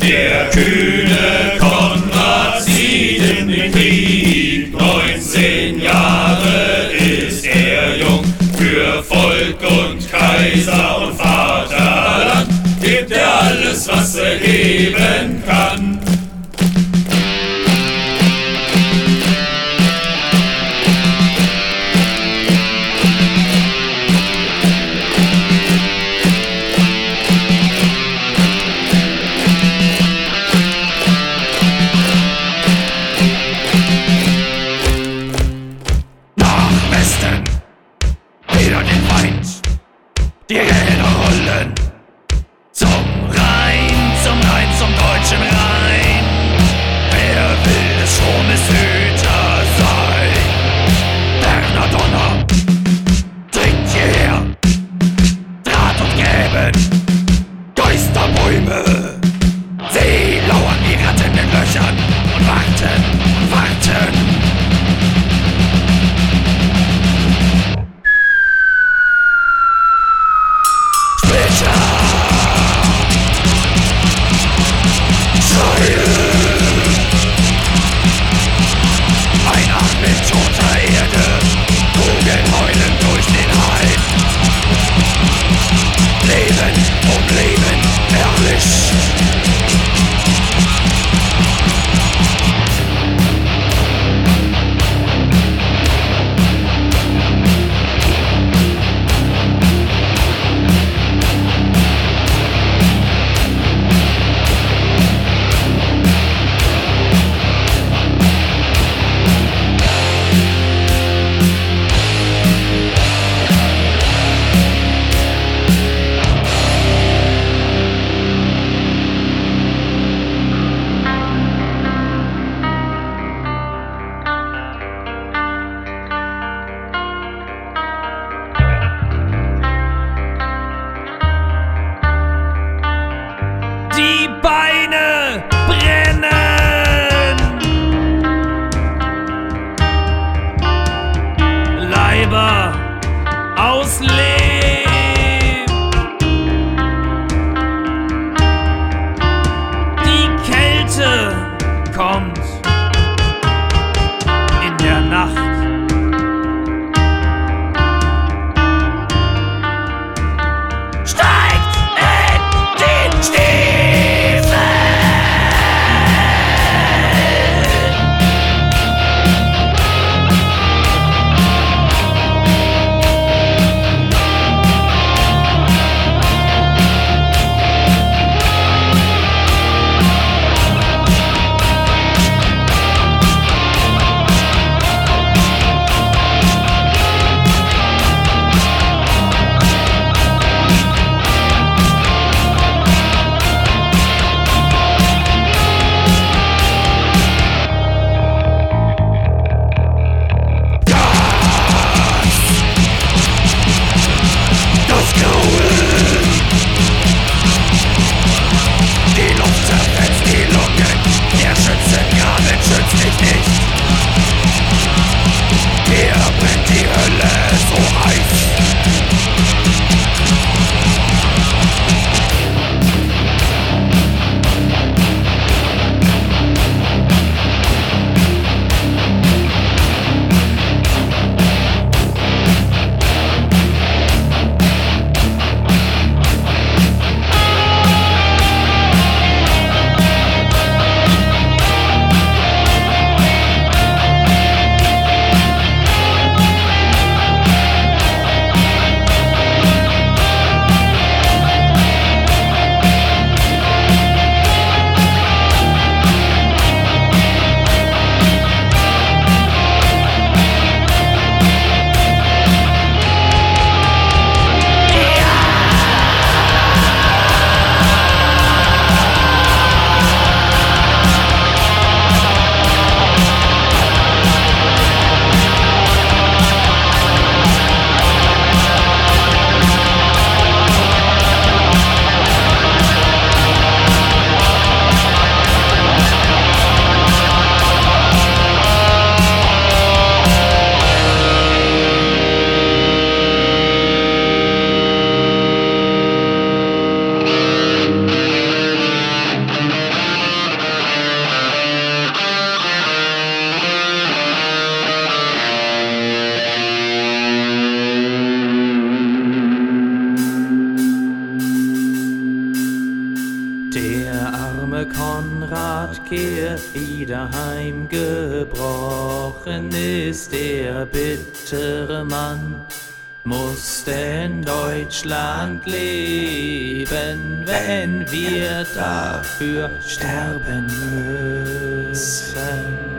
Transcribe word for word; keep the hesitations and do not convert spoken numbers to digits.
Der kühne Konrad zieht in den Krieg, neunzehn Jahre ist er jung. Für Volk und Kaiser und Vaterland gibt er alles, was er geben kann. Wieder den Feind, die Räder rollen zum Rhein, zum Rhein, zum deutschen Rhein. Wer will des Stromes Hüter sein? Berner Donner dringt hierher, Draht und Gräben, Geisterbäume. Sie lauern die Ratten in den Löchern und warten und warten. Weihnachten in toter Erde, Kugeln heulen durch den Hain. Leben um Leben, herrlich. Die Beine brennen! Leiber aus Lehm! Die Kälte kommt in der Nacht. Steigt in den Stiefel! Der arme Konrad kehrt wieder heim, gebrochen ist der bittere Mann, musste in Deutschland leben, wenn wir dafür sterben müssen.